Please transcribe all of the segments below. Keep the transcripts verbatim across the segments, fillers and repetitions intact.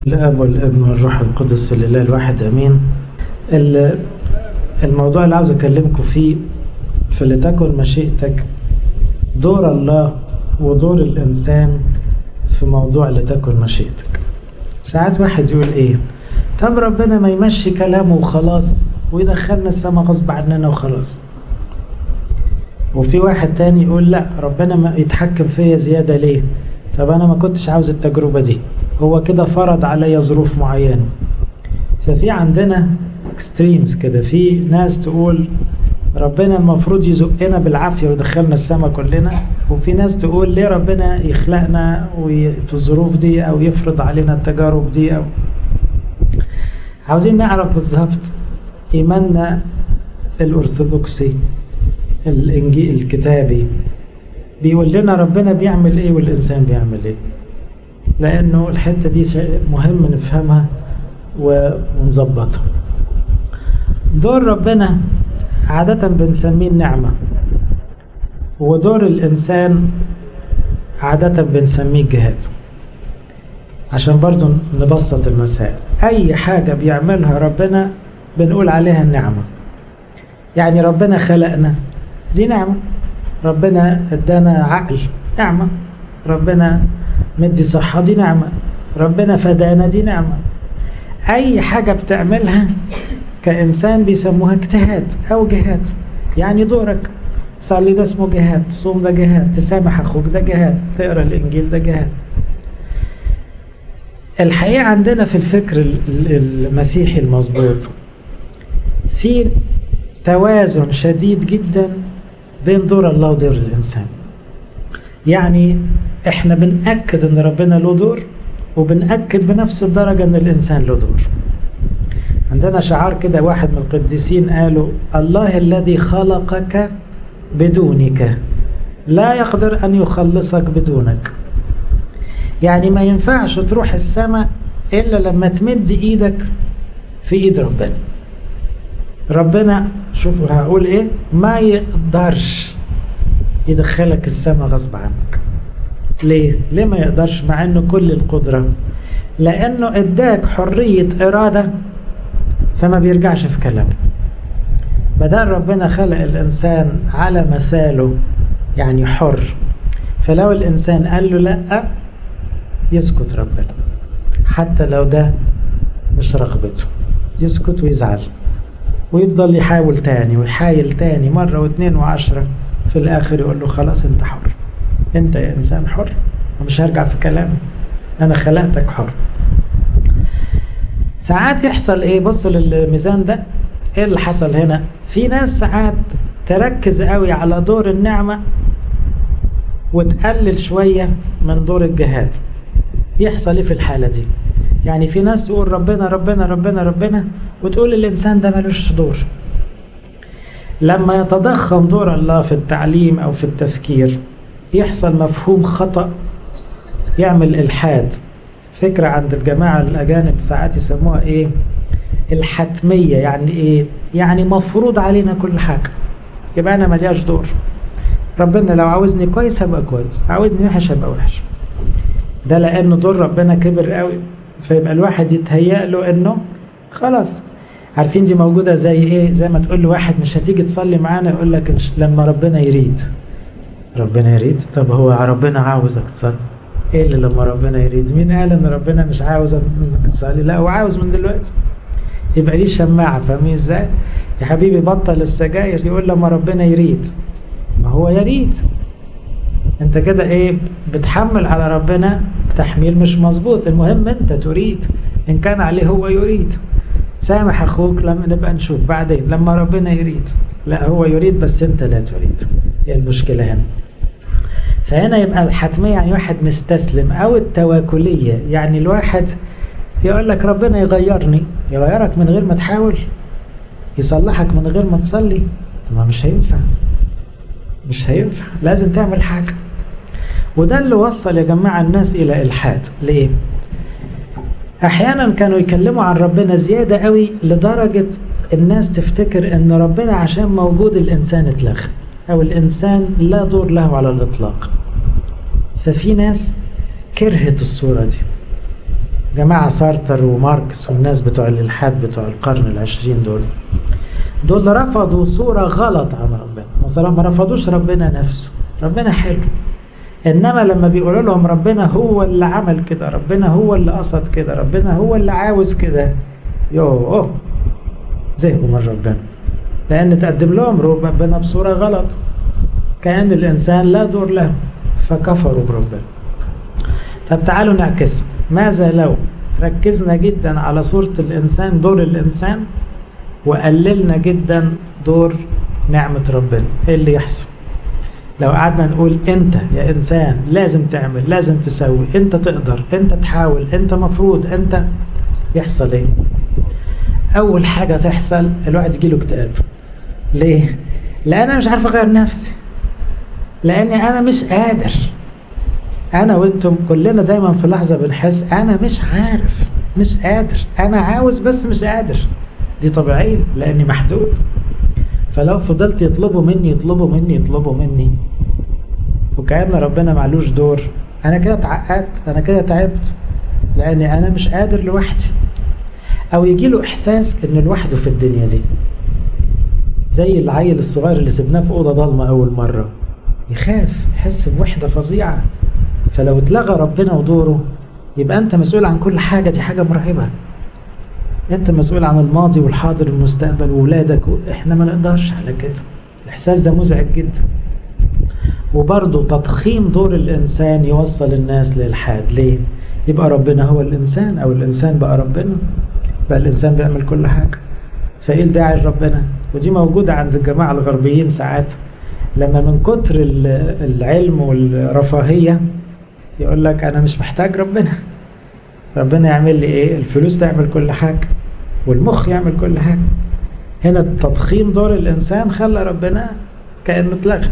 الاب والابن والروح القدس الاله الواحد امين. الموضوع اللي عاوز اكلمكم فيه فلتكن مشيئتك، دور الله ودور الانسان في موضوع لتكن مشيئتك. ساعات واحد يقول ايه، طب ربنا ما يمشي كلامه وخلاص ويدخلنا السما غصب عننا وخلاص. وفي واحد تاني يقول لا، ربنا ما يتحكم فيا زيادة ليه؟ طب انا ما كنتش عاوز التجربة دي، هو كده فرض عليا ظروف معينة. ففي عندنا اكستريمز كده، في ناس تقول ربنا المفروض يزقنا بالعافية ويدخلنا السما كلنا، وفي ناس تقول ليه ربنا يخلقنا في الظروف دي او يفرض علينا التجارب دي. أو عاوزين نعرف بالظبط ايماننا الارثوذكسي الانجيل الكتابي بيقول لنا ربنا بيعمل ايه والانسان بيعمل ايه، لانه الحته دي مهم نفهمها ونظبطها. دور ربنا عاده بنسميه النعمه، ودور الانسان عاده بنسميه الجهاد. عشان برضو نبسط المسائل، اي حاجه بيعملها ربنا بنقول عليها النعمه. يعني ربنا خلقنا دي نعمه، ربنا ادانا عقل نعمه، ربنا مدي صحه دي نعمه، ربنا فدانا دي نعمه. اي حاجه بتعملها كانسان بيسموها اجتهاد او جهاد. يعني دورك تصلي ده اسمه جهاد، تصوم ده جهاد، تسامح اخوك ده جهاد، تقرا الانجيل ده جهاد. الحقيقه عندنا في الفكر المسيحي المظبوط في توازن شديد جدا بين دور الله ودور الإنسان. يعني احنا بنأكد ان ربنا له دور، وبنأكد بنفس الدرجة ان الإنسان له دور. عندنا شعار كده، واحد من القديسين قالوا الله الذي خلقك بدونك لا يقدر أن يخلصك بدونك. يعني ما ينفعش تروح السماء إلا لما تمد إيدك في إيد ربنا. ربنا شوفوا هقول ايه، ما يقدرش يدخلك السماء غصب عنك. ليه؟ ليه ما يقدرش مع انه كل القدرة؟ لانه اداك حرية ارادة، فما بيرجعش في كلامه. بدل ربنا خلق الانسان على مثاله، يعني حر، فلو الانسان قال له لا يسكت ربنا، حتى لو ده مش رغبته، يسكت ويزعل ويفضل يحاول تاني ويحايل تاني مرة واثنين وعشرة. في الآخر يقول له خلاص انت حر، انت يا إنسان حر ومش هرجع في كلامي، أنا خلقتك حر. ساعات يحصل ايه، بصوا للميزان ده، ايه اللي حصل هنا؟ في ناس ساعات تركز قوي على دور النعمة وتقلل شوية من دور الجهاد. يحصل ايه في الحالة دي؟ يعني في ناس تقول ربنا ربنا ربنا ربنا وتقول الإنسان ده ملوش دور. لما يتضخم دور الله في التعليم أو في التفكير يحصل مفهوم خطأ، يعمل إلحاد. فكرة عند الجماعة الأجانب ساعات يسموها إيه؟ الحتمية. يعني إيه؟ يعني مفروض علينا كل حاجة، يبقى أنا ملياش دور. ربنا لو عاوزني كويس هبقى كويس، عاوزني وحش هبقى وحش. ده لأنه دور ربنا كبر قوي، فيبقى الواحد يتهيأ له انه خلاص. عارفين دي موجودة زي ايه؟ زي ما تقول له واحد مش هتيجي تصلي معانا، يقول لك لما ربنا يريد. ربنا يريد؟ طب هو ربنا عاوزك تصلي؟ ايه اللي لما ربنا يريد؟ مين قال ان ربنا مش عاوز انك تصلي؟ لا، هو عاوز من دلوقتي. يبقى دي الشماعة. فاهمين ازاي؟ يا حبيبي بطل السجاير، يقول لما ربنا يريد. ما هو يريد. انت كده ايه؟ بتحمل على ربنا تحميل مش مظبوط. المهم انت تريد، ان كان عليه هو يريد. سامح اخوك لما نبقى نشوف بعدين لما ربنا يريد. لا، هو يريد بس انت لا تريد. هي المشكلة هنا. فهنا يبقى الحتمية يعني واحد مستسلم، او التواكلية يعني الواحد يقول لك ربنا يغيرني. يغيرك من غير ما تحاول؟ يصلحك من غير ما تصلي؟ طب مش هينفع، مش هينفع، لازم تعمل حاجة. وده اللي وصل يا جماعة الناس إلى إلحاد. ليه؟ أحيانا كانوا يكلموا عن ربنا زيادة قوي لدرجة الناس تفتكر أن ربنا عشان موجود الإنسان اتلغى، أو الإنسان لا دور له على الإطلاق. ففي ناس كرهت الصورة دي، جماعة سارتر وماركس والناس بتوع الإلحاد بتوع القرن العشرين دول دول رفضوا صورة غلط عن ربنا. مثلا ما رفضوش ربنا نفسه، ربنا حلو، إنما لما بيقولوا لهم ربنا هو اللي عمل كده، ربنا هو اللي قصد كده، ربنا هو اللي عاوز كده، يوه زهقوا من ربنا، لأن تقدم لهم ربنا بصورة غلط، كأن الإنسان لا دور له، فكفروا بربنا. طب تعالوا نعكس، ماذا لو ركزنا جدا على صورة الإنسان، دور الإنسان، وقللنا جدا دور نعمة ربنا؟ ايه اللي يحصل؟ لو قعدنا نقول انت يا انسان لازم تعمل، لازم تسوي، انت تقدر، انت تحاول، انت مفروض، انت، يحصل ايه؟ اول حاجة تحصل الواحد يجيله اكتئاب. ليه؟ لان انا مش عارف اغير نفسي، لاني انا مش قادر. انا وانتم كلنا دايما في لحظة بنحس انا مش عارف، مش قادر، انا عاوز بس مش قادر. دي طبيعية لاني محدود. فلو فضلت يطلبوا مني يطلبوا مني يطلبوا مني وكأن ربنا معلوش دور، انا كده اتعقدت، انا كده تعبت، لاني انا مش قادر لوحدي. او يجيله احساس انه لوحده في الدنيا دي، زي العيل الصغير اللي سبناه في اوضه ضلمه اول مره، يخاف، يحس بوحده فظيعه. فلو اتلغى ربنا ودوره يبقى انت مسؤول عن كل حاجه، دي حاجه مرعبه. انت مسؤول عن الماضي والحاضر والمستقبل وولادك، احنا ما نقدرش على كده. الاحساس ده مزعج جدا. وبرضه تضخيم دور الانسان يوصل الناس للحاد. ليه؟ يبقى ربنا هو الانسان، او الانسان بقى ربنا، بقى الانسان بيعمل كل حاجه. فايه الداعي لربنا؟ ودي موجوده عند الجماعه الغربيين ساعات، لما من كتر العلم والرفاهيه يقول لك انا مش محتاج ربنا، ربنا يعمل لي ايه؟ الفلوس تعمل كل حاجه، والمخ يعمل كل حاجه. هنا التضخيم دور الانسان خلى ربنا كانه اتلغى.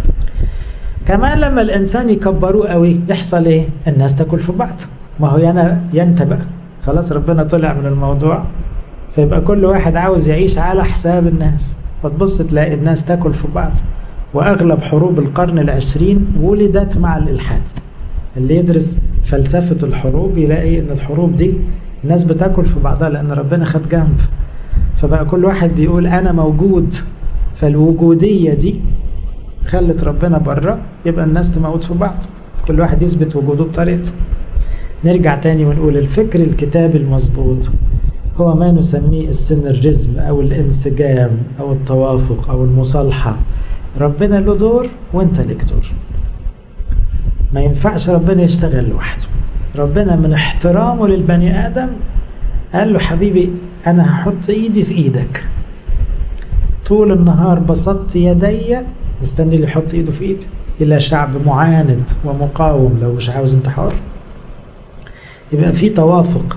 كمان لما الانسان يكبروه قوي يحصل ايه؟ الناس تاكل في بعض. ما هو انا ينتبه بقى، خلاص ربنا طلع من الموضوع، فيبقى كل واحد عاوز يعيش على حساب الناس، فتبص تلاقي الناس تاكل في بعض. واغلب حروب القرن العشرين ولدت مع الالحاد. اللي يدرس فلسفة الحروب يلاقي ان الحروب دي الناس بتاكل في بعضها لان ربنا خد جنب، فبقى كل واحد بيقول انا موجود. فالوجودية دي خلت ربنا بره، يبقى الناس تموت في بعض، كل واحد يثبت وجوده بطريقته. نرجع تاني ونقول الفكر الكتابي المظبوط هو ما نسميه السينرجيزم او الانسجام او التوافق او المصالحة. ربنا له دور وانت لك دور. ما ينفعش ربنا يشتغل لوحده. ربنا من احترامه للبني آدم قال له حبيبي أنا هحط إيدي في إيدك. طول النهار بسطت يدي، مستني اللي يحط إيده في إيدي، إلى شعب معاند ومقاوم. لو مش عاوز أنت حر. يبقى في توافق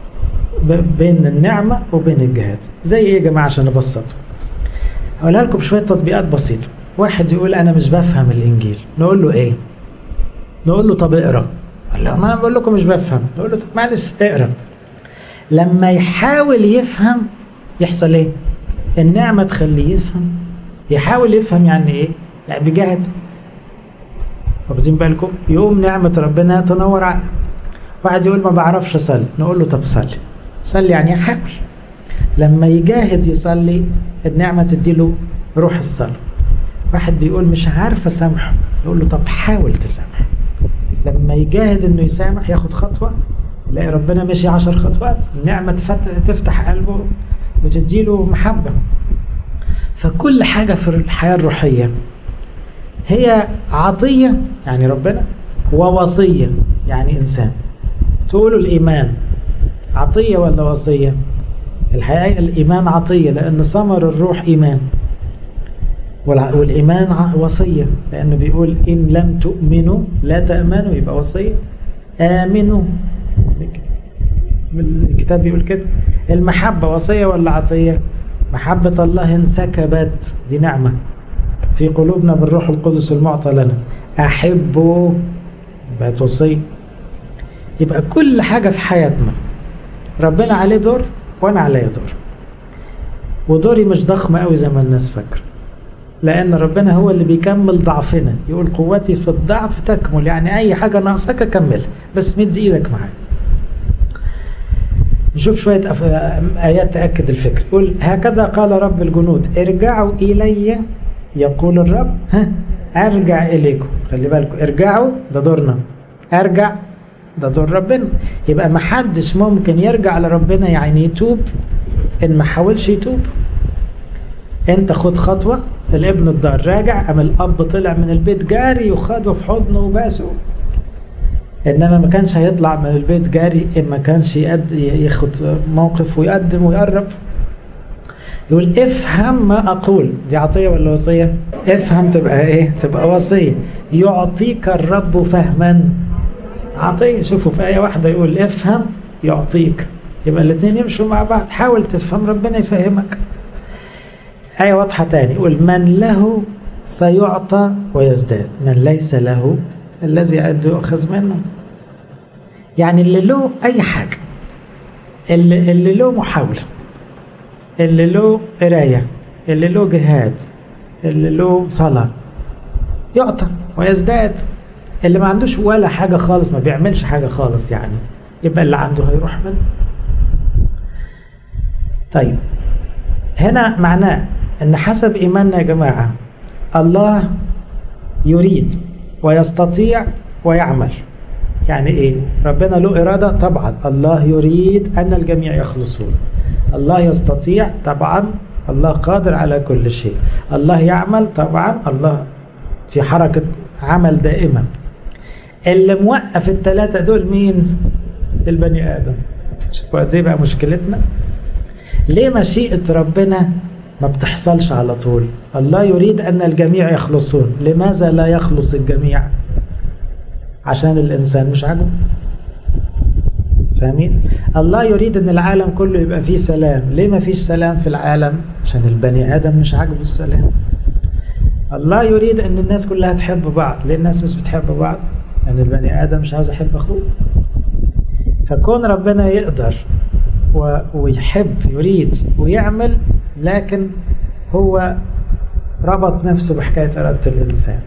بين النعمة وبين الجهاد. زي إيه يا جماعة عشان نبسط؟ هقولها لكم شوية تطبيقات بسيطة. واحد يقول أنا مش بفهم الإنجيل، نقول له إيه؟ نقول له طب اقرا. ما انا بقول لكم مش بفهم، نقول له طب معلش اقرا. لما يحاول يفهم يحصل ايه؟ النعمه تخليه يفهم. يحاول يفهم يعني ايه؟ يعني بجهد. واخدين بالكم؟ يقوم نعمه ربنا تنور عقله. واحد يقول ما بعرفش اصلي، نقول له طب صلي. صلي يعني يحاول. لما يجاهد يصلي النعمه تديله روح الصلاه. واحد بيقول مش عارف اسامحه، نقول له طب حاول تسامح. لما يجاهد انه يسامح ياخد خطوة، يلاقي ربنا مشي عشر خطوات، النعمة تفتح قلبه وتديله محبة. فكل حاجة في الحياة الروحية هي عطية يعني ربنا، ووصية يعني إنسان. تقولوا الإيمان عطية ولا وصية؟ الحقيقة الإيمان عطية لأن ثمر الروح إيمان، والإيمان وصية لأنه بيقول إن لم تؤمنوا لا تأمنوا، يبقى وصية. آمنوا، الكتاب بيقول كده. المحبة وصية ولا عطية؟ محبة الله انسكبت، دي نعمة في قلوبنا بالروح القدس المعطى لنا. أحبوا بقت وصية. يبقى كل حاجة في حياتنا ربنا عليه دور وأنا عليه دور، ودوري مش ضخم قوي زي ما الناس فاكرة، لأن ربنا هو اللي بيكمل ضعفنا. يقول قوتي في الضعف تكمل، يعني أي حاجة ناقصك أكملها، بس مد إيدك معايا. نشوف شوية آيات تأكد الفكر. يقول هكذا قال رب الجنود ارجعوا إلي يقول الرب، ها أرجع إليكم. خلي بالكم ارجعوا ده دورنا، أرجع ده دور ربنا. يبقى ما حدش ممكن يرجع لربنا يعني يتوب إن ما حاولش يتوب. انت خد خطوة. الابن الضال راجع، أم الأب طلع من البيت جاري وخده في حضنه وباسه، إنما ما كانش هيطلع من البيت جاري إن ما كانش ياخد موقف ويقدم ويقرب. يقول افهم ما أقول. دي عطية ولا وصية؟ افهم تبقى إيه؟ تبقى وصية. يعطيك الرب فهما. عطية. شوفوا في آية واحدة يقول افهم يعطيك، يبقى الاثنين يمشوا مع بعض. حاول تفهم ربنا يفهمك. آية واضحة تاني يقول من له سيعطى ويزداد، من ليس له الذي يعد يؤخذ منه. يعني اللي له أي حاجة، اللي, اللي له محاولة، اللي له قراية، اللي له جهاد، اللي له صلاة يعطى ويزداد. اللي ما عندوش ولا حاجة خالص، ما بيعملش حاجة خالص، يعني يبقى اللي عنده هيروح منه. طيب هنا معناه ان حسب ايماننا يا جماعة الله يريد ويستطيع ويعمل. يعني ايه؟ ربنا له ارادة طبعا، الله يريد ان الجميع يخلصون. الله يستطيع طبعا، الله قادر على كل شيء. الله يعمل طبعا، الله في حركة عمل دائما. اللي موقف الثلاثة دول مين؟ البني آدم. شوفوا قد ايه بقى مشكلتنا. ليه مشيئة ربنا ما بتحصلش على طول؟ الله يريد أن الجميع يخلصون، لماذا لا يخلص الجميع؟ عشان الإنسان مش عاجبه. فاهمين؟ الله يريد أن العالم كله يبقى فيه سلام، ليه ما فيش سلام في العالم؟ عشان البني آدم مش عاجبه السلام. الله يريد أن الناس كلها تحب بعض، ليه الناس مش بتحب بعض؟ لأن البني آدم مش عاوز يحب أخوه. فكون ربنا يقدر ويحب يريد ويعمل، لكن هو ربط نفسه بحكاية إرادة الإنسان.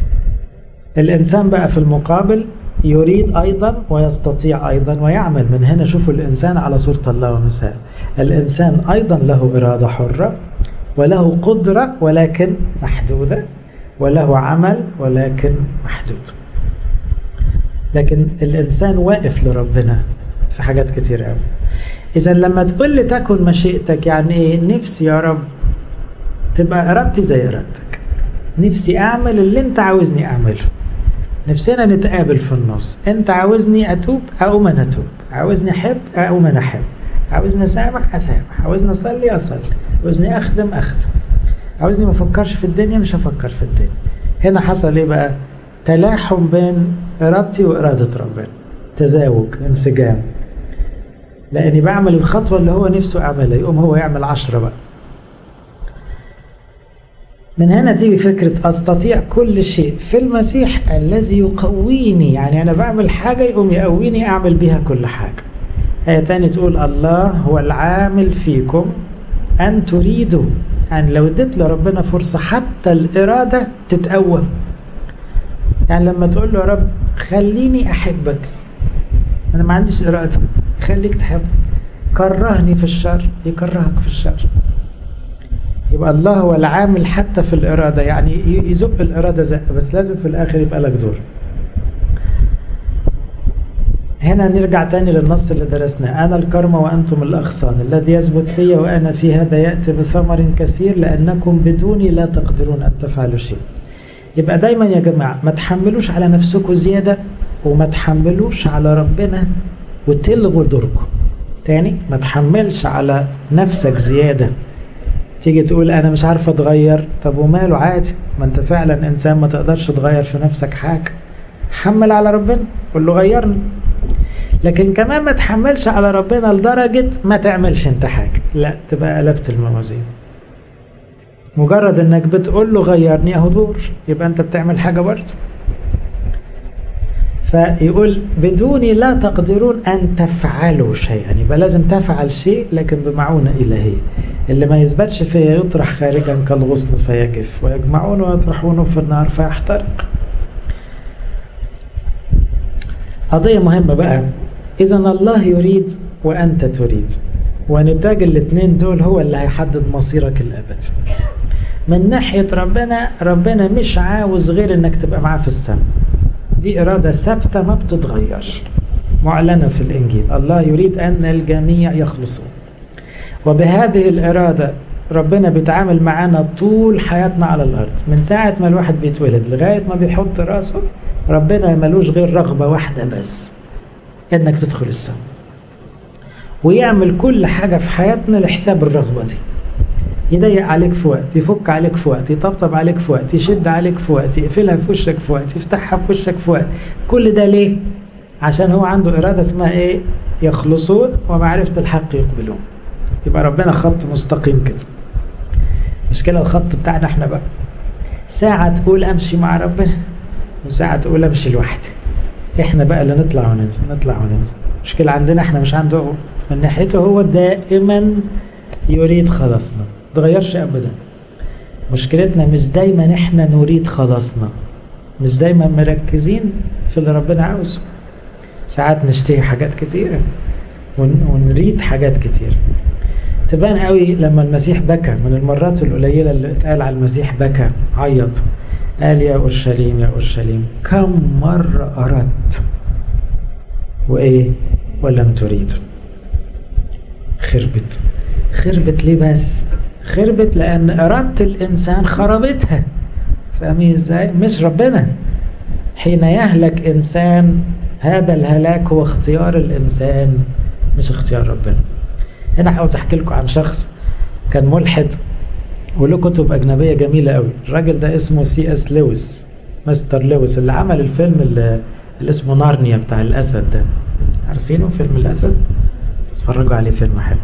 الإنسان بقى في المقابل يريد أيضا ويستطيع أيضا ويعمل. من هنا شوفوا الإنسان على صورة الله ومثال. الإنسان أيضا له إرادة حرة، وله قدرة ولكن محدودة، وله عمل ولكن محدود. لكن الإنسان واقف لربنا في حاجات كتير قوي. إذا لما تقول لي تكن مشيئتك، يعني إيه؟ نفسي يا رب تبقى إرادتي زي إرادتك، نفسي أعمل اللي أنت عاوزني أعمله، نفسنا نتقابل في النص. أنت عاوزني أتوب أقوم أنا أتوب، عاوزني أحب أقوم أنا أحب، عاوزني أسامح أسامح، عاوزني أصلي أصلي، عاوزني أخدم أخدم، عاوزني ما أفكرش في الدنيا مش هفكر في الدنيا. هنا حصل إيه بقى؟ تلاحم بين إرادتي وإرادة ربنا، تزاوج، انسجام. لأني بعمل الخطوة اللي هو نفسه أعملها، يقوم هو يعمل عشرة بقى. من هنا تيجي فكرة أستطيع كل شيء في المسيح الذي يقويني. يعني أنا بعمل حاجة يقوم يقويني أعمل بيها كل حاجة. آية تاني تقول الله هو العامل فيكم أن تريدوا. يعني لو اديت لربنا فرصة حتى الإرادة تتقوى. يعني لما تقول له يا رب خليني أحبك، أنا ما عنديش إرادة، خليك تحب. كرهني في الشر يكرهك في الشر. يبقى الله هو العامل حتى في الإرادة، يعني يزق الإرادة زق، بس لازم في الآخر يبقى لك دور. هنا نرجع تاني للنص اللي درسناه. أنا الكرمة وأنتم الأغصان، الذي يثبت في وأنا في هذا يأتي بثمر كثير، لأنكم بدوني لا تقدرون أن تفعلوا شيء. يبقى دايما يا جماعة ما تحملوش على نفسكم زيادة، وما تحملوش على ربنا وتلغوا دوركم. تاني، ما تحملش على نفسك زيادة. تيجي تقول أنا مش عارف أتغير، طب وماله؟ عادي، ما أنت فعلا إنسان ما تقدرش تغير في نفسك حاجة. حمل على ربنا، قول له غيرني. لكن كمان ما تحملش على ربنا لدرجة ما تعملش أنت حاجة، لا، تبقى قلبت الموازين. مجرد إنك بتقول له غيرني أهو دور، يبقى أنت بتعمل حاجة برضه. فيقول بدوني لا تقدرون أن تفعلوا شيئا، يبقى لازم تفعل شيء لكن بمعونة إلهية. اللي ما يثبتش فيها يطرح خارجا كالغصن فيجف، ويجمعون ويطرحونه في النار فيحترق. قضية مهمة بقى. إذن الله يريد وأنت تريد، ونتاج الاثنين دول هو اللي هيحدد مصيرك الأبدي. من ناحية ربنا، ربنا مش عاوز غير انك تبقى معاه في السماء، دي إرادة ثابتة ما بتتغير معلنة في الإنجيل. الله يريد أن الجميع يخلصون، وبهذه الإرادة ربنا بيتعامل معانا طول حياتنا على الأرض، من ساعة ما الواحد بيتولد لغاية ما بيحط راسه. ربنا ملوش غير رغبة واحدة بس، انك تدخل السماء، ويعمل كل حاجة في حياتنا لحساب الرغبة دي. يضيق عليك في وقت، يفك عليك في وقت، يطبطب عليك في وقت، يشد عليك في وقت، يقفلها في وشك في وقت، يفتحها في وشك في وقت. كل ده ليه؟ عشان هو عنده إرادة اسمها ايه؟ يخلصون ومعرفة الحق يقبلون. يبقى ربنا خط مستقيم كده. مش كده الخط بتاعنا احنا بقى؟ ساعة تقول امشي مع ربنا، وساعة تقول امشي لوحدي. احنا بقى اللي نطلع وننزل نطلع وننزل. مشكلة عندنا احنا، مش عنده هو. من ناحيته هو دائما يريد خلاصنا، متغيرش ابدا. مشكلتنا مش دايما احنا نريد خلاصنا، مش دايما مركزين في اللي ربنا عاوزه. ساعات نشتهي حاجات كتيرة ونريد حاجات كتير. تبان قوي لما المسيح بكى، من المرات القليلة اللي اتقال على المسيح بكى، عيط، قال يا أورشليم يا أورشليم كم مرة أردت وإيه ولم تريد. خربت. خربت ليه بس؟ خربت لأن إرادة الإنسان خربتها. فاهمين إزاي؟ مش ربنا. حين يهلك إنسان، هذا الهلاك هو اختيار الإنسان مش اختيار ربنا. هنا عاوز أحكي لكم عن شخص كان ملحد وله كتب أجنبية جميلة قوي. الراجل ده اسمه سي اس لويس، مستر لويس، اللي عمل الفيلم اللي, اللي اسمه نارنيا بتاع الأسد ده. عارفينه فيلم الأسد؟ تتفرجوا عليه، فيلم حلو.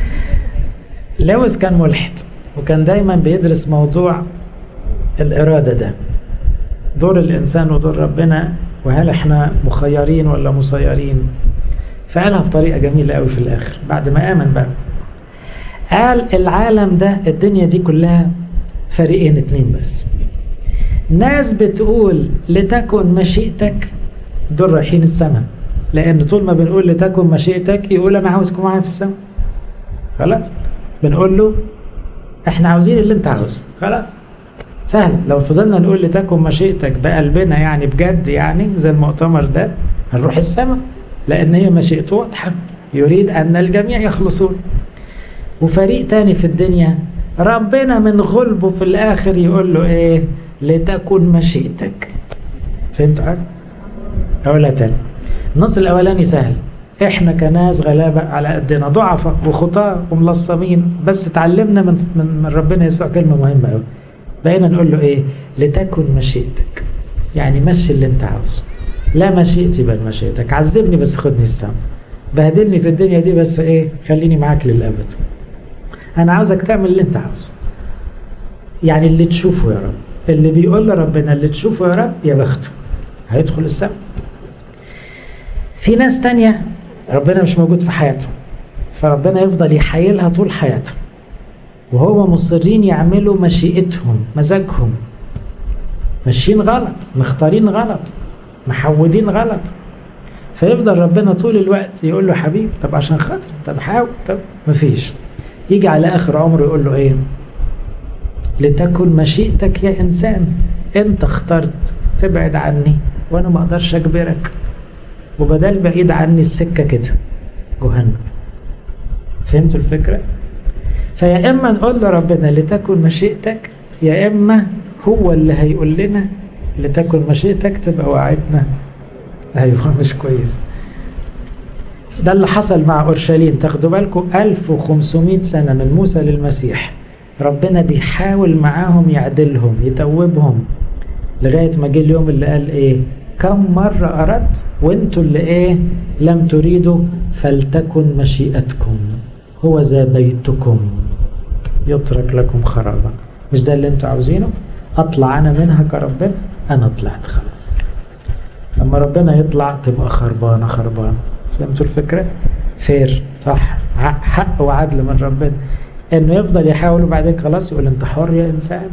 لويس كان ملحد، وكان دايما بيدرس موضوع الإرادة ده، دور الإنسان ودور ربنا، وهل احنا مخيرين ولا مسيرين. فقالها بطريقة جميلة قوي في الآخر بعد ما آمن بقى. قال العالم ده، الدنيا دي كلها فريقين اتنين بس. ناس بتقول لتكن مشيئتك، دول رايحين السماء، لأن طول ما بنقول لتكن مشيئتك يقول أنا عاوزكم معايا في السماء. خلاص بنقول له احنا عاوزين اللي انت عاوزه، خلاص سهل. لو فضلنا نقول لتكن مشيئتك بقلبنا يعني بجد، يعني زي المؤتمر ده، هنروح السماء، لأن هي مشيئته واضحة، يريد أن الجميع يخلصون. وفريق تاني في الدنيا ربنا من غلبه في الآخر يقول له ايه؟ لتكن مشيئتك. فهمتوا حاجة؟ أقولها تاني. النص الأولاني سهل، احنا كناس غلابة على قدنا، ضعفة وخطاة وملصمين، بس اتعلمنا من, من ربنا يسوع كلمة مهمة قوي. بقينا نقول له ايه؟ لتكن مشيئتك، يعني مشي اللي انت عاوزه، لا مشيئتي بل مشيئتك. عذبني بس خدني السما، بهدلني في الدنيا دي بس ايه؟ خليني معاك للأبد. انا عاوزك تعمل اللي انت عاوزه، يعني اللي تشوفه يا رب. اللي بيقول لربنا اللي تشوفه يا رب يا بخته، هيدخل السما. في ناس تانية ربنا مش موجود في حياتهم، فربنا يفضل يحايلها طول حياتهم، وهو مصرين يعملوا مشيئتهم، مزاجهم، ماشيين غلط، مختارين غلط، محودين غلط. فيفضل ربنا طول الوقت يقول له حبيبي طب عشان خاطر، طب حاول، طب مفيش. يجي على آخر عمره يقول له ايه؟ لتكن مشيئتك يا إنسان، انت اخترت تبعد عني وانا ما اقدرش اجبرك، وبدل بعيد عني السكة كده جهنم. فهمتوا الفكرة؟ فيا إما نقول لربنا لتكن مشيئتك، يا إما هو اللي هيقول لنا لتكن مشيئتك، تبقى وعدنا أيوة مش كويس. ده اللي حصل مع أورشليم. تاخدوا بالكم ألف وخمسمائة سنة من موسى للمسيح ربنا بيحاول معاهم يعدلهم، يتوبهم، لغاية ما جه اليوم اللي قال ايه؟ كم مرة أردت وانتوا اللي ايه؟ لم تريدوا، فلتكن مشيئتكم، هو ذا بيتكم يترك لكم خرابا. مش ده اللي انتوا عاوزينه؟ اطلع انا منها كربنا، انا طلعت خلاص. لما ربنا يطلع تبقى خربانة خربانة. فهمتوا الفكرة؟ فير، صح، حق وعدل من ربنا، انه يفضل يحاول وبعدين خلاص يقول انت حر يا انسان.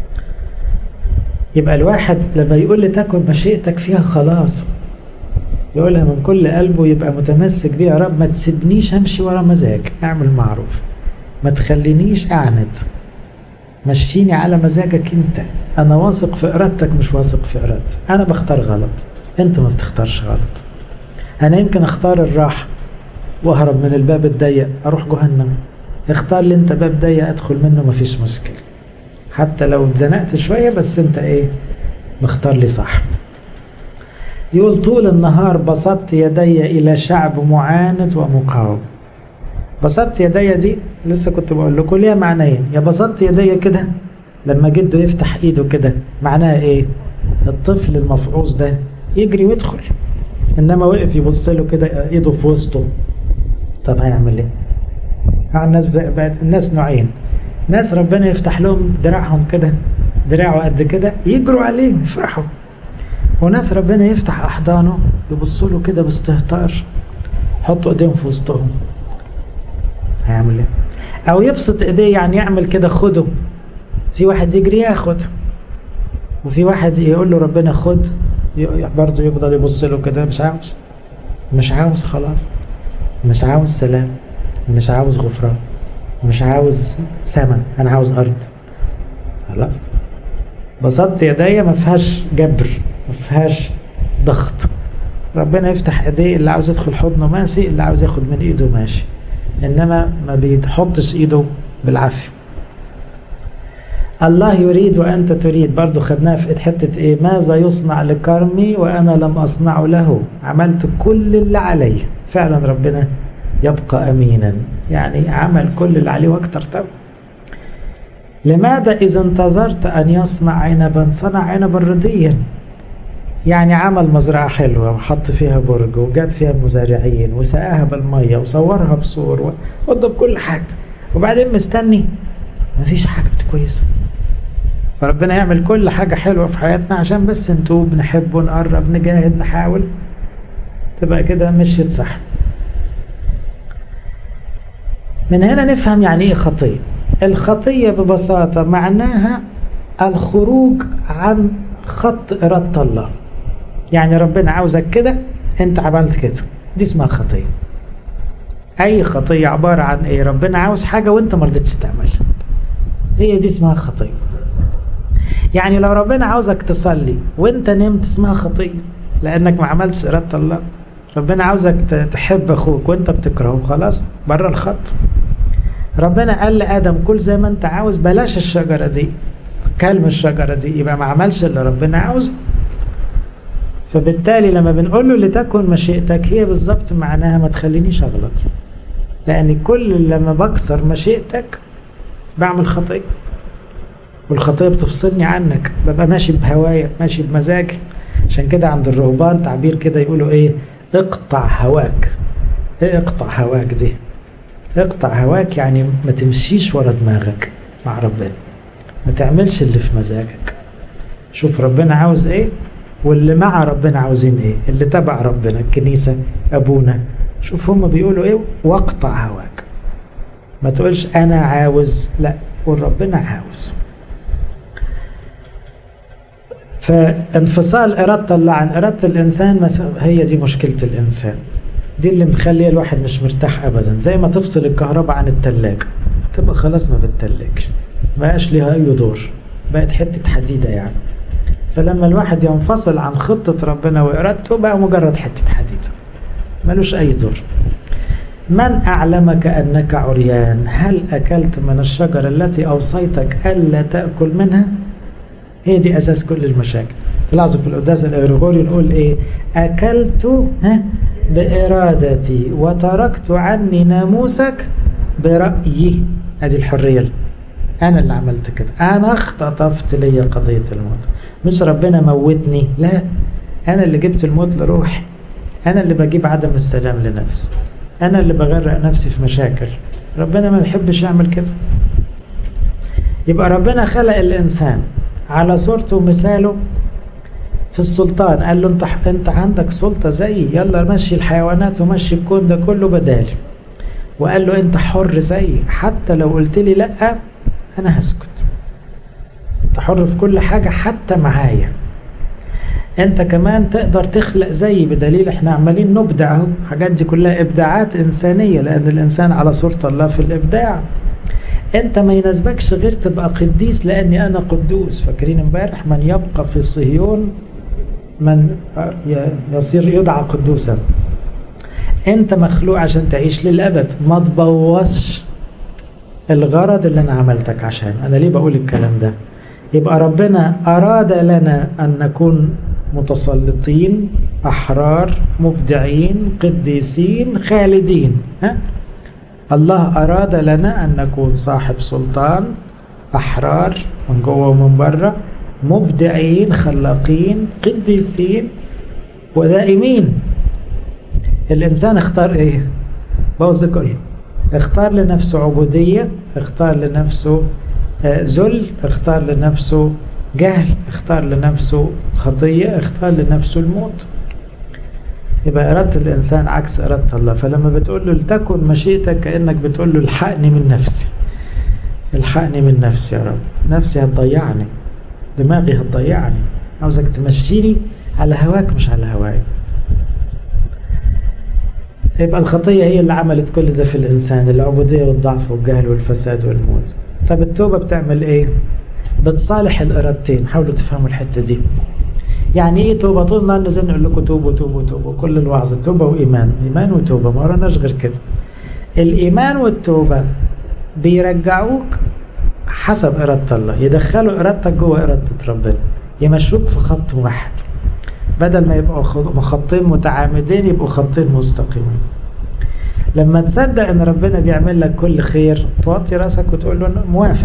يبقى الواحد لما يقول لي تكن مشيئتك فيها خلاص، يقولها من كل قلبه، يبقى متمسك بيه. يا رب ما تسيبنيش امشي ورا مزاج، اعمل معروف، ما تخلينيش اعند، مشيني على مزاجك انت، انا واثق في ارادتك مش واثق في ارادتي، انا بختار غلط انت ما بتختارش غلط، انا يمكن اختار الراحة واهرب من الباب الضيق اروح جهنم، اختار لي انت باب ضيق ادخل منه مفيش مشكلة، حتى لو اتزنقت شوية بس انت ايه مختار لي صح. يقول طول النهار بسطت يدي الى شعب معاند ومقاوم. بسطت يدي دي لسه كنت بقول لكم ليها معنيين، يا بسطت يدي كده لما جده يفتح ايده كده معناها ايه؟ الطفل المفعوص ده يجري ويدخل، انما وقف يبص له كده ايده في وسطه، طب هيعمل ايه؟ الناس بقت الناس نوعين، ناس ربنا يفتح لهم دراعهم كده، دراعه قد كده يجروا عليه يفرحوا، وناس ربنا يفتح احضانه يبصوا له كده باستهتار، حطوا ايديهم في وسطهم، هيعمل ايه؟ او يبسط ايديه يعني يعمل كده خده، في واحد يجري ياخد، وفي واحد يقول له ربنا خد برضه يفضل يبص له كده، مش عاوز مش عاوز خلاص، مش عاوز سلام، مش عاوز غفران، مش عاوز سما، انا عاوز ارض خلاص. بسطت يدي ما فيهاش جبر، ما فيهاش ضغط، ربنا يفتح ايديه، اللي عاوز يدخل حضنه ماشي، اللي عاوز ياخد من ايده ماشي، انما ما بيحطش ايده بالعافيه. الله يريد وانت تريد، برضو خدناها في حته ايه؟ ماذا يصنع لكرمي وانا لم اصنعه له، عملت كل اللي علي. فعلا ربنا يبقى امينا، يعني عمل كل اللي عليه واكتر. طبعا لماذا اذا انتظرت ان يصنع عنبا صنع عنبا رديا؟ يعني عمل مزرعة حلوة وحط فيها برج وجاب فيها مزارعين وسقاها بالمية وصورها بصور ووضب كل حاجة، وبعدين مستني مفيش حاجة كويسة. فربنا يعمل كل حاجة حلوة في حياتنا عشان بس نتوب، نحب ونقرب، نجاهد، نحاول، تبقى كده مشيت صح. من هنا نفهم يعني ايه خطية. الخطية ببساطة معناها الخروج عن خط إرادة الله، يعني ربنا عاوزك كده انت عملت كده، دي اسمها خطية. اي خطية عبارة عن ايه؟ ربنا عاوز حاجة وانت ما رضيتش تعملها، هي دي اسمها خطية. يعني لو ربنا عاوزك تصلي وانت نمت اسمها خطية، لانك ما عملتش إرادة الله. ربنا عاوزك تحب اخوك وانت بتكرهه، خلاص بره الخط. ربنا قال لآدم كل زي ما انت عاوز، بلاش الشجرة دي، كلم الشجرة دي، يبقى ما عملش اللي ربنا عاوزه. فبالتالي لما بنقول له لتكن مشيئتك، هي بالظبط معناها ما تخلينيش اغلط، لان كل لما بكسر مشيئتك بعمل خطية، والخطية بتفصلني عنك، ببقى ماشي بهوايا، ماشي بمزاجي. عشان كده عند الرهبان تعبير كده يقولوا ايه؟ اقطع هواك. ايه اقطع هواك دي؟ اقطع هواك يعني ما تمشيش ورا دماغك مع ربنا، ما تعملش اللي في مزاجك. شوف ربنا عاوز ايه، واللي مع ربنا عاوزين ايه، اللي تبع ربنا الكنيسة ابونا، شوف هم بيقولوا ايه، واقطع هواك. ما تقولش انا عاوز، لا، والربنا عاوز. فانفصال إرادة الله عن إرادة الإنسان هي دي مشكلة الإنسان، دي اللي مخليه الواحد مش مرتاح أبدا. زي ما تفصل الكهرباء عن التلاجة، تبقى خلاص ما بتتلجش، ما بقاش ليها أي دور، بقت حتة حديدة يعني. فلما الواحد ينفصل عن خطة ربنا وإرادته بقى مجرد حتة حديدة ملوش أي دور. من أعلمك أنك عريان؟ هل أكلت من الشجرة التي أوصيتك ألا تأكل منها؟ هي دي أساس كل المشاكل. تلاحظوا في القداس الغريغوري نقول إيه؟ أكلت بإرادتي وتركت عني ناموسك برأيي. هذه الحرية، أنا اللي عملت كده، أنا اختطفت لي قضية الموت، مش ربنا موتني، لا، أنا اللي جبت الموت لروحي، أنا اللي بجيب عدم السلام لنفسي، أنا اللي بغرق نفسي في مشاكل. ربنا ما يحبش يعمل كده. يبقى ربنا خلق الإنسان على صورته ومثاله في السلطان، قال له انت انت عندك سلطة زي، يلا مشي الحيوانات ومشي الكون ده كله بدالي. وقال له انت حر زي، حتى لو قلت لي لا انا هسكت، انت حر في كل حاجة حتى معايا. انت كمان تقدر تخلق زي، بدليل احنا عمالين نبدع اهو. الحاجات دي كلها ابداعات انسانيه، لان الانسان على صوره الله في الابداع. انت ما يناسبكش غير تبقى قديس، لاني انا قدوس. فاكرين امبارح من يبقى في صهيون من يصير يدعى قدوسا. انت مخلوق عشان تعيش للابد، ما تبوظش الغرض اللي انا عملتك عشان. انا ليه بقول الكلام ده؟ يبقى ربنا اراد لنا ان نكون متسلطين، احرار، مبدعين، قديسين، خالدين. ها؟ الله اراد لنا ان نكون صاحب سلطان، احرار من جوه ومن بره، مبدعين، خلاقين، قديسين، ودائمين. الانسان اختار ايه؟ بوظ كله. اختار لنفسه عبودية، اختار لنفسه ذل، اختار لنفسه جهل، اختار لنفسه خطية، اختار لنفسه الموت. يبقى إرادة الإنسان عكس إرادة الله. فلما بتقول له لتكن مشيئتك، كأنك بتقول له الحقني من نفسي، الحقني من نفسي يا رب. نفسي هتضيعني، دماغي هتضيعني، عاوزك تمشيني على هواك مش على هواي. يبقى الخطية هي اللي عملت كل ده في الإنسان، العبودية والضعف والجهل والفساد والموت. طب التوبة بتعمل إيه؟ بتصالح الإرادتين. حاولوا تفهموا الحتة دي. يعني إيه توبة؟ طول النهار نزل نقول لكم توبوا توبوا توبوا، كل الوعظ توبة وإيمان، إيمان وتوبة، ما وراناش غير كده. الإيمان والتوبة بيرجعوك حسب إرادة الله، يدخلوا إرادتك جوه إرادة ربنا، يمشوك في خط واحد، بدل ما يبقوا خطين متعامدين يبقوا خطين مستقيمين. لما تصدق ان ربنا بيعمل لك كل خير، توطي راسك وتقول له انا موافق.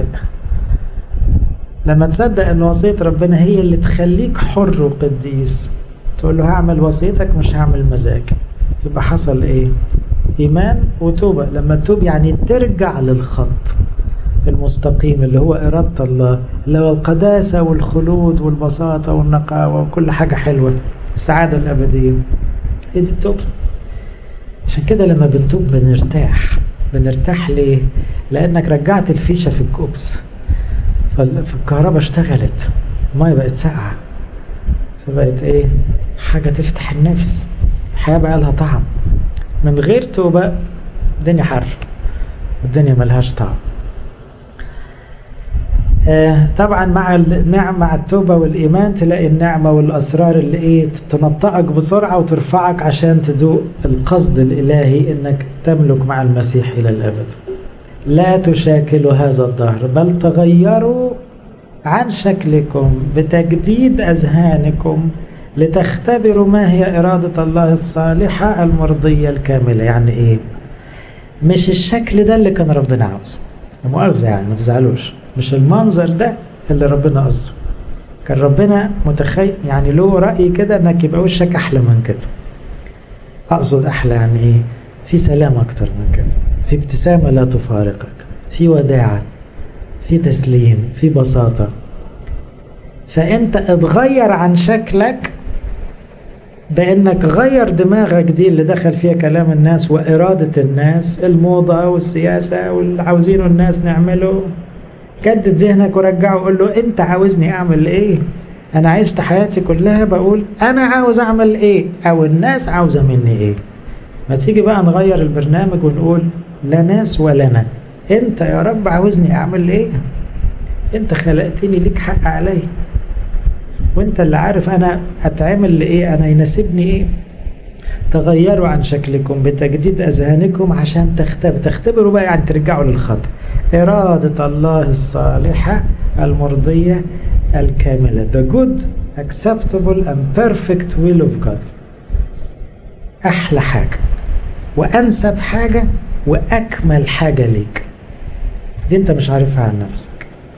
لما تصدق ان وصية ربنا هي اللي تخليك حر وقديس، تقول له هعمل وصيتك مش هعمل مزاجي. يبقى حصل ايه؟ ايمان وتوبة. لما تتوب يعني ترجع للخط المستقيم اللي هو إرادة الله، اللي هو القداسة والخلود والبساطة والنقاوة وكل حاجة حلوة، السعادة الأبدية. هي دي التوبة. عشان كده لما بنتوب بنرتاح. بنرتاح ليه؟ لأنك رجعت الفيشة في الكوبس، فالكهرباء اشتغلت، المية بقت ساقعة، فبقت ايه؟ حاجة تفتح النفس، الحياة بقى لها طعم. من غير توبة الدنيا حر، الدنيا ملهاش طعم. آه طبعا مع النعم، مع التوبة والإيمان تلاقي النعمة والأسرار اللي ايه تنطقك بسرعة وترفعك عشان تدوق القصد الإلهي انك تملك مع المسيح إلى الأبد. لا تشاكلوا هذا الدهر بل تغيروا عن شكلكم بتجديد أذهانكم لتختبروا ما هي إرادة الله الصالحة المرضية الكاملة. يعني ايه؟ مش الشكل ده اللي كان ربنا عاوزه، مؤاخذة يعني ما تزعلوش، مش المنظر ده اللي ربنا قصده. كان ربنا متخيل يعني له رأي كده انك يبقى وشك احلى من كده. اقصد احلى يعني ايه؟ في سلام اكتر من كده، في ابتسامة لا تفارقك، في وداعة، في تسليم، في بساطة. فانت اتغير عن شكلك بانك غير دماغك دي اللي دخل فيها كلام الناس وإرادة الناس، الموضة والسياسة واللي عاوزينه الناس نعمله. جدد ذهنك ورجعه وقول له انت عاوزني اعمل ايه؟ انا عشت حياتي كلها بقول انا عاوز اعمل ايه او الناس عاوزة مني ايه. ما تيجي بقى نغير البرنامج ونقول لا ناس ولا انا، انت يا رب عاوزني اعمل ايه؟ انت خلقتني ليك حق علي، وانت اللي عارف انا اتعمل لايه، انا يناسبني ايه. تغيروا عن شكلكم بتجديد اذهانكم عشان تختبر تختبروا بقى، يعني ترجعوا للخط. إرادة الله الصالحة المرضية الكاملة. The good, acceptable and perfect will of God. أحلى حاجة وأنسب حاجة وأكمل حاجة ليك، دي أنت مش عارفها عن نفسك.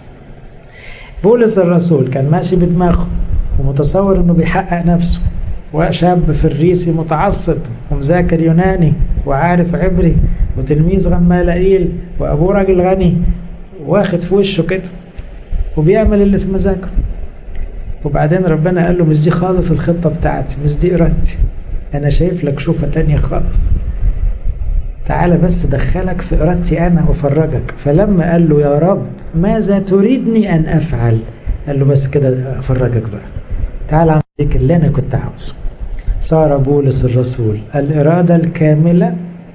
بولس الرسول كان ماشي بدماغه ومتصور أنه بيحقق نفسه، وشاب فريسي متعصب ومذاكر يوناني وعارف عبري وتلميذ غمالائيل وأبوه راجل غني واخد في وشه كده وبيعمل اللي في مزاجه. وبعدين ربنا قال له مش دي خالص الخطة بتاعتي، مش دي إرادتي، أنا شايف لك شوفة تانية خالص، تعالى بس دخلك في إرادتي أنا وفرجك. فلما قال له يا رب ماذا تريدني أن أفعل، قال له بس كده أفرجك بقى، تعالى اللي أنا كنت عاوزه. صار بولس الرسول الإرادة الكاملة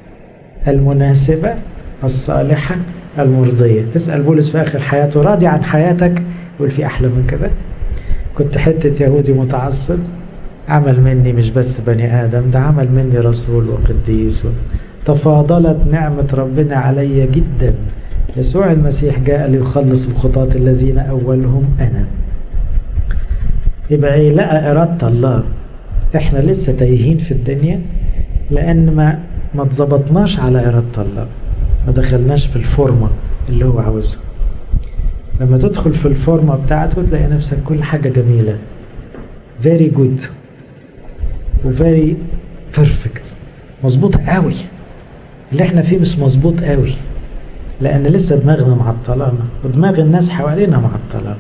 المناسبة الصالحة المرضية. تسأل بولس في آخر حياته راضي عن حياتك؟ يقول في أحلى من كده؟ كنت حتة يهودي متعصب، عمل مني مش بس بني آدم، ده عمل مني رسول وقديس. تفاضلت نعمة ربنا علي جدا. يسوع المسيح جاء ليخلص الخطاة الذين أولهم أنا. يبقى إيه؟ لقى إرادة الله. إحنا لسه تايهين في الدنيا لأن ما ما تظبطناش على إرادة الله، ما دخلناش في الفورمة اللي هو عاوزها. لما تدخل في الفورمة بتاعته تلاقي نفسك كل حاجة جميلة، very good و very perfect، مظبوط قوي. اللي احنا فيه مش مظبوط قوي لأن لسه دماغنا معطلانا ودماغ الناس حوالينا معطلانا.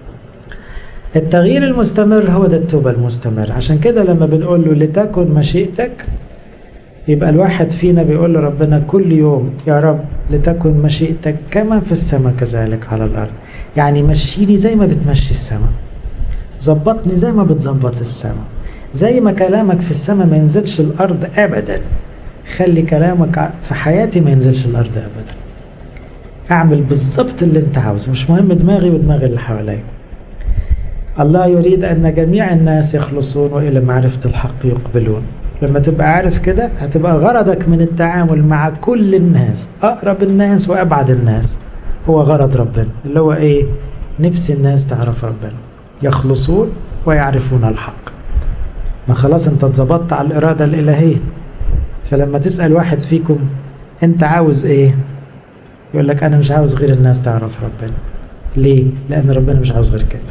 التغيير المستمر هو ده التوبة المستمر. عشان كده لما بنقول له لتكن مشيئتك، يبقى الواحد فينا بيقول لربنا كل يوم يا رب لتكن مشيئتك كما في السماء كذلك على الأرض. يعني مشيني زي ما بتمشي السماء، ظبطني زي ما بتظبط السماء، زي ما كلامك في السماء ما ينزلش الأرض أبدا، خلي كلامك في حياتي ما ينزلش الأرض أبدا. أعمل بالظبط اللي أنت عاوزه، مش مهم دماغي ودماغ اللي حواليا. الله يريد أن جميع الناس يخلصون وإلى معرفة الحق يقبلون. لما تبقى عارف كده هتبقى غرضك من التعامل مع كل الناس، أقرب الناس وأبعد الناس، هو غرض ربنا اللي هو إيه؟ نفس الناس تعرف ربنا، يخلصون ويعرفون الحق. ما خلاص أنت اتظبطت على الإرادة الإلهية. فلما تسأل واحد فيكم أنت عاوز إيه؟ يقول لك أنا مش عاوز غير الناس تعرف ربنا. ليه؟ لأن ربنا مش عاوز غير كده.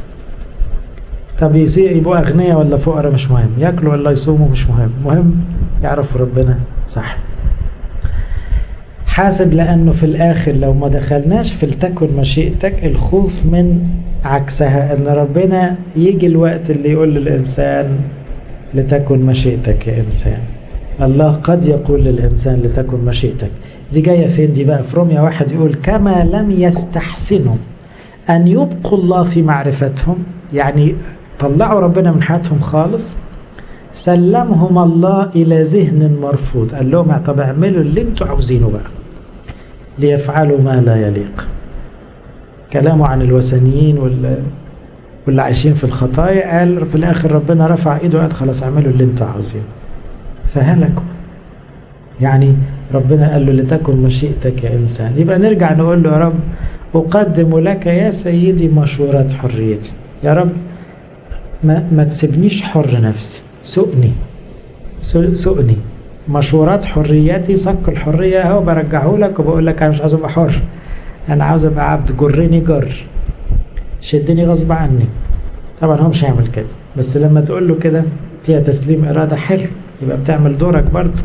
طب يبقوا أغنياء ولا فقراء مش مهم، يأكلوا ولا يصوموا مش مهم، مهم يعرفوا ربنا صح. حاسب، لأنه في الآخر لو ما دخلناش في لتكن مشيئتك، الخوف من عكسها، أن ربنا يجي الوقت اللي يقول للإنسان لتكن مشيئتك يا إنسان. الله قد يقول للإنسان لتكن مشيئتك. دي جاية فين دي بقى؟ في رومية واحد يقول كما لم يستحسنوا أن يبقوا الله في معرفتهم، يعني طلعوا ربنا من حياتهم خالص، سلمهم الله إلى ذهن مرفوض. قال لهم طب اعملوا اللي انتوا عاوزينه بقى ليفعلوا ما لا يليق. كلامه عن الوثنيين واللي عايشين في الخطايا، قال في الآخر ربنا رفع ايده وقال خلاص اعملوا اللي انتوا عاوزينه، فهلكوا. يعني ربنا قال له لتكن مشيئتك يا إنسان. يبقى نرجع نقول له يا رب أقدم لك يا سيدي مشورات حريتي. يا رب ما, ما تسيبنيش حر نفسي، سؤني سؤني مشورات حريتي، صك الحرية اهو برجعه لك وبقول لك أنا مش عاوز أبقى حر، أنا عاوز أبقى عبد، جرني جر، شدني غصب عني. طبعا هو مش هيعمل كده، بس لما تقول له كده فيها تسليم إرادة حلو، يبقى بتعمل دورك برضه.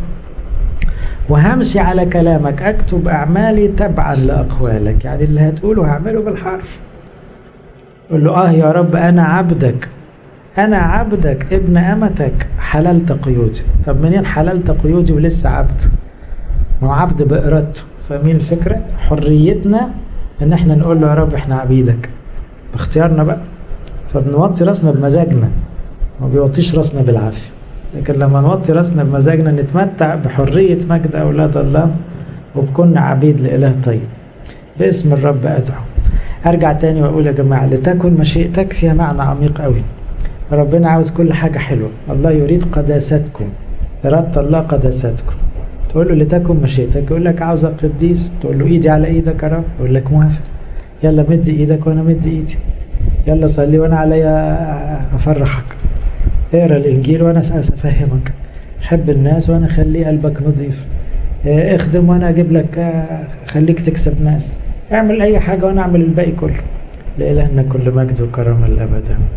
وهمشي على كلامك، أكتب أعمالي تبعا لأقوالك، يعني اللي هتقوله هعمله بالحرف. قل له آه يا رب أنا عبدك، أنا عبدك ابن أمتك، حللت قيودي. طب منين حللت قيودي ولسه عبد؟ ما هو عبد بإرادته. فاهمين الفكرة؟ حريتنا إن احنا نقول له يا رب احنا عبيدك باختيارنا بقى. فبنوطي راسنا بمزاجنا، ما بيوطيش راسنا بالعافية. لكن لما نوطي راسنا بمزاجنا نتمتع بحرية مجد أولاد الله وبكون عبيد لإله طيب. باسم الرب أدعو. أرجع تاني وأقول يا جماعة لتكن مشيئتك فيها معنى عميق قوي. ربنا عاوز كل حاجة حلوة. الله يريد قداستكم، إرادة الله قداستكم. تقول له لتكن مشيئتك، يقول لك عاوز قديس، تقول له إيدي على إيدك يا رب، يقول لك موافق. يلا مد إيدك وأنا مد إيدي، يلا صلي وأنا عليا أفرحك، اقرأ الإنجيل وأنا أفهمك، حب الناس وأنا خلي قلبك نظيف، اخدم وأنا أجيب لك خليك تكسب ناس، اعمل أي حاجة وأنا أعمل الباقي كله. لإلهنا كل مجد وكرم الأبد.